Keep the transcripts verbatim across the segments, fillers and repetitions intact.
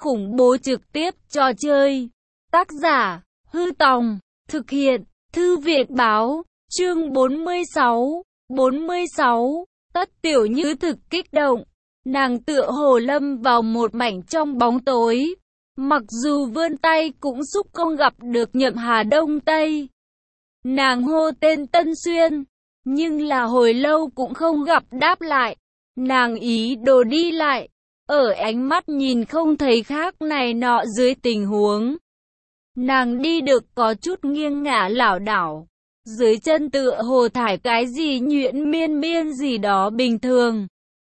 khủng bố trực tiếp trò chơi. Tác giả, Hư Tòng, thực hiện, Thư viện Báo, chương bốn mươi sáu, bốn mươi sáu, Tất Tiểu Như thực kích động. Nàng tựa hồ lâm vào một mảnh trong bóng tối. Mặc dù vươn tay cũng xúc không gặp được Nhậm Hà Đông Tây. Nàng hô tên Tân Xuyên, nhưng là hồi lâu cũng không gặp đáp lại. Nàng ý đồ đi lại, ở ánh mắt nhìn không thấy khác này nọ dưới tình huống. Nàng đi được có chút nghiêng ngả lảo đảo, dưới chân tựa hồ thải cái gì nhuyễn miên miên gì đó bình thường,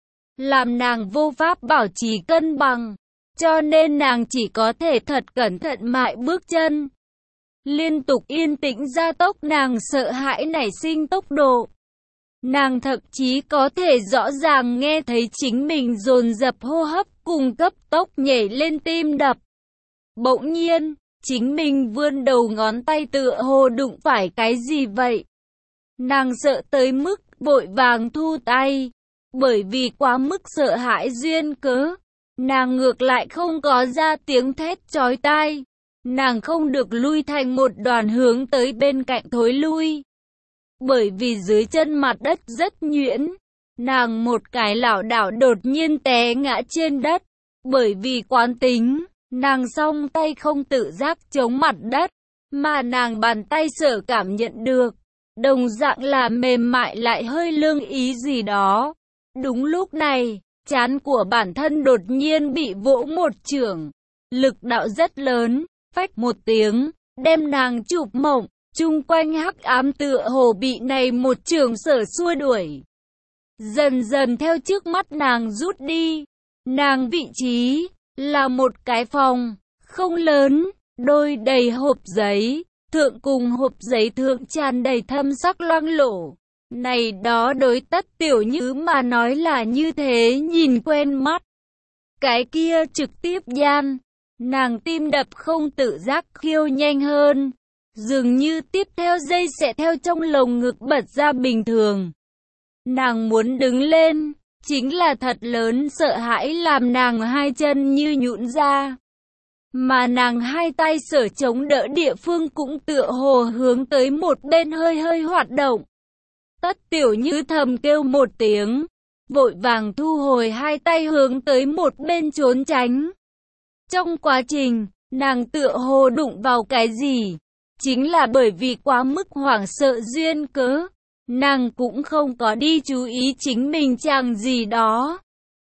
làm nàng vô pháp bảo trì cân bằng, cho nên nàng chỉ có thể thật cẩn thận mại bước chân. Liên tục yên tĩnh gia tốc nàng sợ hãi nảy sinh tốc độ. Nàng thậm chí có thể rõ ràng nghe thấy chính mình dồn dập hô hấp cùng cấp tốc nhảy lên tim đập. Bỗng nhiên, chính mình vươn đầu ngón tay tựa hồ đụng phải cái gì vậy. Nàng sợ tới mức vội vàng thu tay, bởi vì quá mức sợ hãi duyên cớ. Nàng ngược lại không có ra tiếng thét chói tai. Nàng không được lui thành một đoàn hướng tới bên cạnh thối lui. Bởi vì dưới chân mặt đất rất nhuyễn, nàng một cái lảo đảo đột nhiên té ngã trên đất. Bởi vì quán tính, nàng song tay không tự giác chống mặt đất, mà nàng bàn tay sở cảm nhận được, đồng dạng là mềm mại lại hơi lương ý gì đó. Đúng lúc này, trán của bản thân đột nhiên bị vỗ một chưởng, lực đạo rất lớn, phách một tiếng, đem nàng chụp mộng. Chung quanh hắc ám tựa hồ bị này một chưởng sở xua đuổi. Dần dần theo trước mắt nàng rút đi. Nàng vị trí là một cái phòng, không lớn, đôi đầy hộp giấy, thượng cùng hộp giấy thượng tràn đầy thâm sắc loang lổ. Này đó đối Tất Tiểu Như mà nói là như thế nhìn quen mắt. Cái kia trực tiếp gian, nàng tim đập không tự giác khiêu nhanh hơn. Dường như tiếp theo giây sẽ theo trong lồng ngực bật ra bình thường. Nàng muốn đứng lên, chính là thật lớn sợ hãi làm nàng hai chân như nhũn ra. Mà nàng hai tay sở chống đỡ địa phương cũng tựa hồ hướng tới một bên hơi hơi hoạt động. Tất Tiểu Như thầm kêu một tiếng, vội vàng thu hồi hai tay hướng tới một bên trốn tránh. Trong quá trình, nàng tựa hồ đụng vào cái gì. Chính là bởi vì quá mức hoảng sợ duyên cớ, nàng cũng không có đi chú ý chính mình chàng gì đó,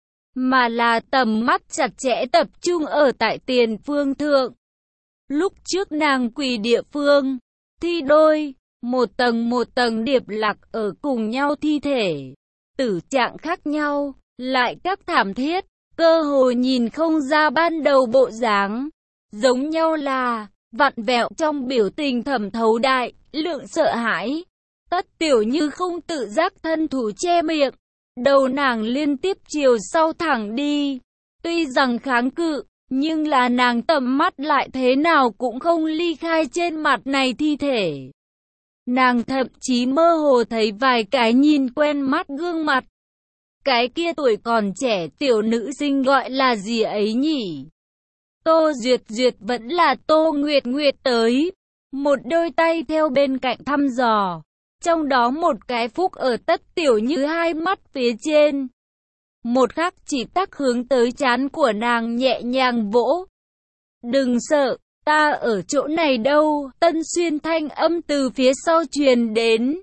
mà là tầm mắt chặt chẽ tập trung ở tại tiền phương thượng. Lúc trước nàng quỳ địa phương, thi đôi, một tầng một tầng điệp lạc ở cùng nhau thi thể, tử trạng khác nhau, lại các thảm thiết, cơ hồ nhìn không ra ban đầu bộ dáng, giống nhau là vặn vẹo trong biểu tình thẩm thấu đại, lượng sợ hãi. Tất Tiểu Như không tự giác thân thủ che miệng, đầu nàng liên tiếp chiều sau thẳng đi. Tuy rằng kháng cự, nhưng là nàng tầm mắt lại thế nào cũng không ly khai trên mặt này thi thể. Nàng thậm chí mơ hồ thấy vài cái nhìn quen mắt gương mặt. Cái kia tuổi còn trẻ tiểu nữ sinh gọi là gì ấy nhỉ? Tô Duyệt Duyệt vẫn là Tô Nguyệt Nguyệt tới. Một đôi tay theo bên cạnh thăm dò. Trong đó một cái phúc ở Tất Tiểu Như hai mắt phía trên. Một khắc chỉ tắc hướng tới trán của nàng nhẹ nhàng vỗ. Đừng sợ, ta ở chỗ này đâu. Tân Xuyên thanh âm từ phía sau truyền đến.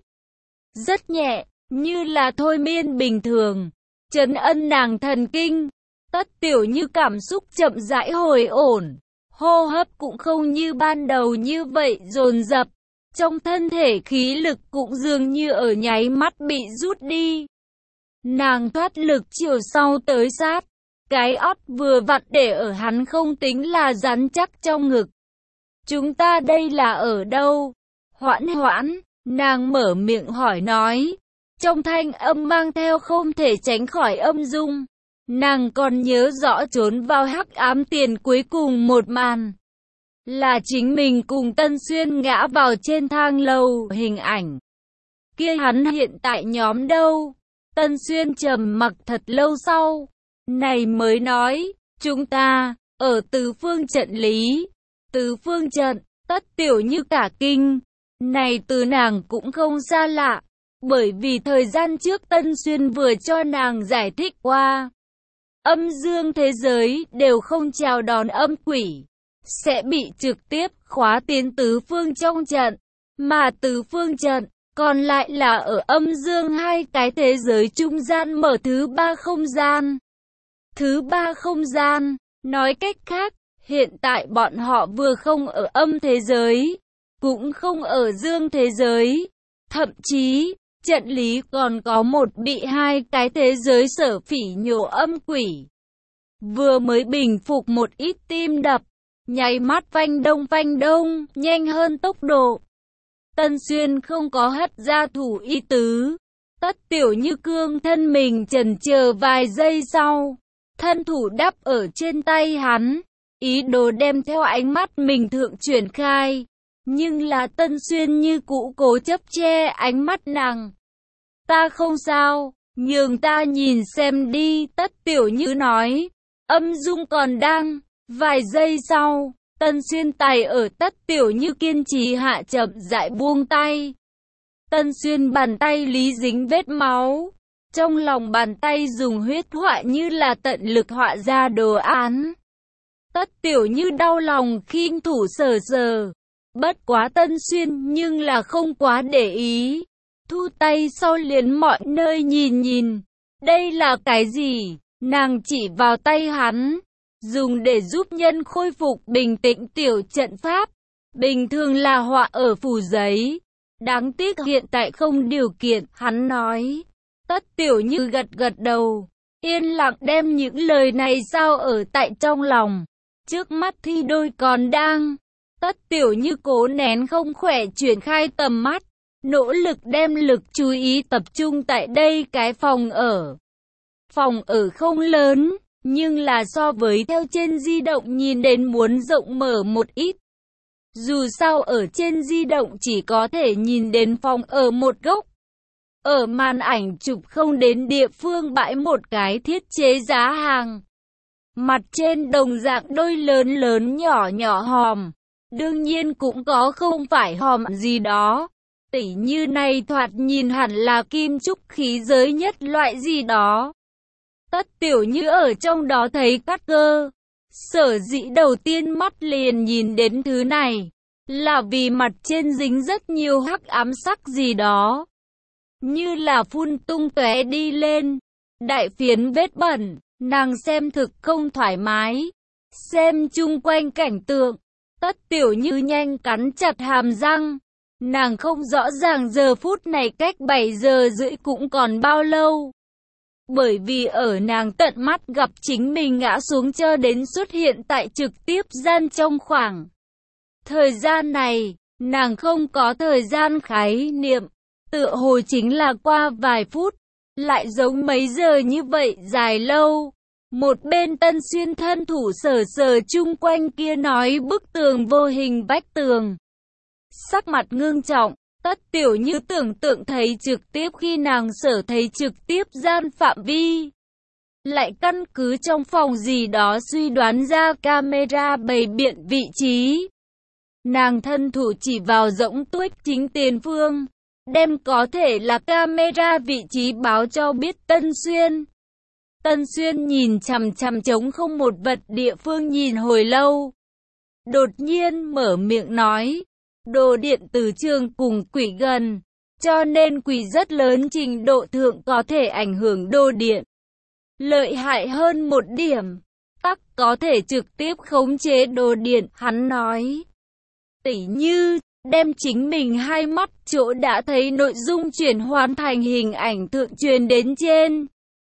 Rất nhẹ, như là thôi miên bình thường. Trấn ân nàng thần kinh. Tất Tiểu Như cảm xúc chậm rãi hồi ổn, hô hấp cũng không như ban đầu như vậy dồn dập, trong thân thể khí lực cũng dường như ở nháy mắt bị rút đi. Nàng thoát lực chiều sau tới sát, cái ót vừa vặn để ở hắn không tính là rắn chắc trong ngực. Chúng ta đây là ở đâu? Hoãn hoãn, nàng mở miệng hỏi nói, trong thanh âm mang theo không thể tránh khỏi âm dung. Nàng còn nhớ rõ trốn vào hắc ám tiền cuối cùng một màn. Là chính mình cùng Tân Xuyên ngã vào trên thang lầu hình ảnh. Kia hắn hiện tại nhóm đâu? Tân Xuyên trầm mặc thật lâu sau. Này mới nói, chúng ta, ở tứ phương trận lý. Tứ phương trận, Tất Tiểu Như cả kinh. Này từ nàng cũng không xa lạ, bởi vì thời gian trước Tân Xuyên vừa cho nàng giải thích qua. Âm dương thế giới đều không chào đón âm quỷ, sẽ bị trực tiếp khóa tiến tứ phương trong trận, mà tứ phương trận còn lại là ở âm dương hai cái thế giới trung gian mở thứ ba không gian. Thứ ba không gian, nói cách khác, hiện tại bọn họ vừa không ở âm thế giới, cũng không ở dương thế giới, thậm chí trận lý còn có một bị hai cái thế giới sở phỉ nhổ âm quỷ. Vừa mới bình phục một ít tim đập, nháy mắt phanh đông phanh đông, nhanh hơn tốc độ. Tân Xuyên không có hất ra thủ ý tứ. Tất Tiểu Như cương thân mình chần chờ vài giây sau, thân thủ đắp ở trên tay hắn, ý đồ đem theo ánh mắt mình thượng chuyển khai. Nhưng là Tân Xuyên như cũ cố chấp che ánh mắt nàng. Ta không sao, nhường ta nhìn xem đi, Tất Tiểu Như nói. Âm dung còn đang. Vài giây sau, Tân Xuyên tài ở Tất Tiểu Như kiên trì hạ chậm rãi buông tay. Tân Xuyên bàn tay lý dính vết máu. Trong lòng bàn tay dùng huyết họa như là tận lực họa ra đồ án. Tất Tiểu Như đau lòng khinh thủ sờ sờ. Bất quá Tân Xuyên nhưng là không quá để ý. Thu tay sau liền mọi nơi nhìn nhìn. Đây là cái gì? Nàng chỉ vào tay hắn. Dùng để giúp nhân khôi phục bình tĩnh tiểu trận pháp. Bình thường là họa ở phủ giấy. Đáng tiếc hiện tại không điều kiện, hắn nói. Tất Tiểu Như gật gật đầu. Yên lặng đem những lời này sao ở tại trong lòng. Trước mắt thi đôi còn đang. Tất Tiểu Như cố nén không khỏe chuyển khai tầm mắt. Nỗ lực đem lực chú ý tập trung tại đây cái phòng ở. Phòng ở không lớn, nhưng là so với theo trên di động nhìn đến muốn rộng mở một ít. Dù sao ở trên di động chỉ có thể nhìn đến phòng ở một góc. Ở màn ảnh chụp không đến địa phương bãi một cái thiết chế giá hàng. Mặt trên đồng dạng đôi lớn lớn nhỏ nhỏ hòm. Đương nhiên cũng có không phải hòm gì đó. Tỉ như này thoạt nhìn hẳn là kim trúc khí giới nhất loại gì đó. Tất Tiểu Như ở trong đó thấy cắt cơ. Sở dĩ đầu tiên mắt liền nhìn đến thứ này, là vì mặt trên dính rất nhiều hắc ám sắc gì đó. Như là phun tung tóe đi lên. Đại phiến vết bẩn, nàng xem thực không thoải mái. Xem chung quanh cảnh tượng, Tất Tiểu Như nhanh cắn chặt hàm răng. Nàng không rõ ràng giờ phút này cách bảy giờ rưỡi cũng còn bao lâu. Bởi vì ở nàng tận mắt gặp chính mình ngã xuống cho đến xuất hiện tại trực tiếp gian trong khoảng thời gian này, nàng không có thời gian khái niệm, tựa hồ chính là qua vài phút, lại giống mấy giờ như vậy dài lâu. Một bên Tân Xuyên thân thủ sờ sờ chung quanh kia nói bức tường vô hình vách tường. Sắc mặt ngưng trọng. Tất Tiểu Như tưởng tượng thấy trực tiếp khi nàng sở thấy trực tiếp gian phạm vi. Lại căn cứ trong phòng gì đó suy đoán ra camera bày biện vị trí. Nàng thân thủ chỉ vào rỗng tuếch chính tiền phương. Đem có thể là camera vị trí báo cho biết Tân Xuyên. Tân Xuyên nhìn chằm chằm trống không một vật địa phương nhìn hồi lâu. Đột nhiên mở miệng nói. Đồ điện từ trường cùng quỷ gần, cho nên quỷ rất lớn trình độ thượng có thể ảnh hưởng đồ điện. Lợi hại hơn một điểm, tắc có thể trực tiếp khống chế đồ điện, hắn nói. Tỉ như, đem chính mình hai mắt chỗ đã thấy nội dung chuyển hoàn thành hình ảnh thượng truyền đến trên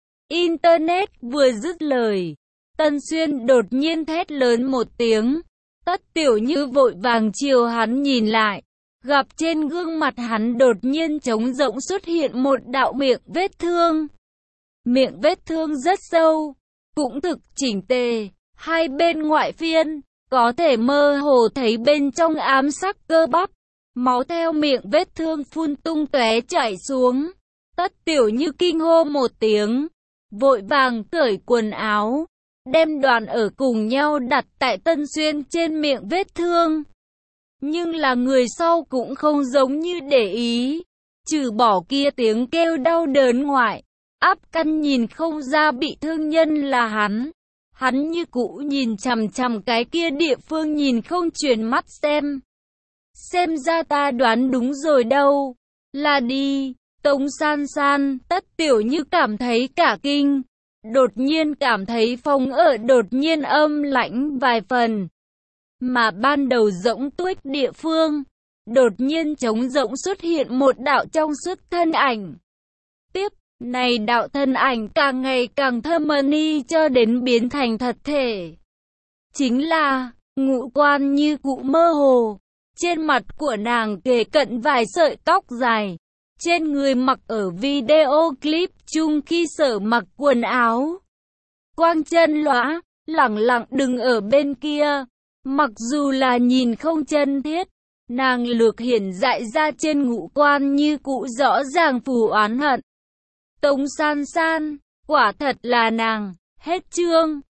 Internet. Vừa dứt lời, Tân Xuyên đột nhiên thét lớn một tiếng. Tất Tiểu Như vội vàng chiều hắn nhìn lại, gặp trên gương mặt hắn đột nhiên trống rỗng xuất hiện một đạo miệng vết thương. Miệng vết thương rất sâu, cũng thực chỉnh tề, hai bên ngoại phiên, có thể mơ hồ thấy bên trong ám sắc cơ bắp, máu theo miệng vết thương phun tung tóe chảy xuống. Tất Tiểu Như kinh hô một tiếng, vội vàng cởi quần áo, đem đoàn ở cùng nhau đặt tại Tân Xuyên trên miệng vết thương. Nhưng là người sau cũng không giống như để ý, trừ bỏ kia tiếng kêu đau đớn ngoại, áp căn nhìn không ra bị thương nhân là hắn. Hắn như cũ nhìn chằm chằm cái kia địa phương nhìn không chuyển mắt xem. Xem ra ta đoán đúng rồi đâu. Là đi, Tống San San, Tất Tiểu Như cảm thấy cả kinh. Đột nhiên cảm thấy phòng ở đột nhiên âm lãnh vài phần. Mà ban đầu rỗng tuếch địa phương, đột nhiên trống rỗng xuất hiện một đạo trong suốt thân ảnh. Tiếp, này đạo thân ảnh càng ngày càng thâm ni cho đến biến thành thật thể. Chính là, ngũ quan như cụ mơ hồ, trên mặt của nàng kề cận vài sợi tóc dài, trên người mặc ở video clip chung khi sở mặc quần áo. Quang chân lõa, lẳng lặng đứng ở bên kia, mặc dù là nhìn không chân thiết, nàng lược hiển dại ra trên ngũ quan như cụ rõ ràng phù oán hận. Tống San San, quả thật là nàng, hết chương.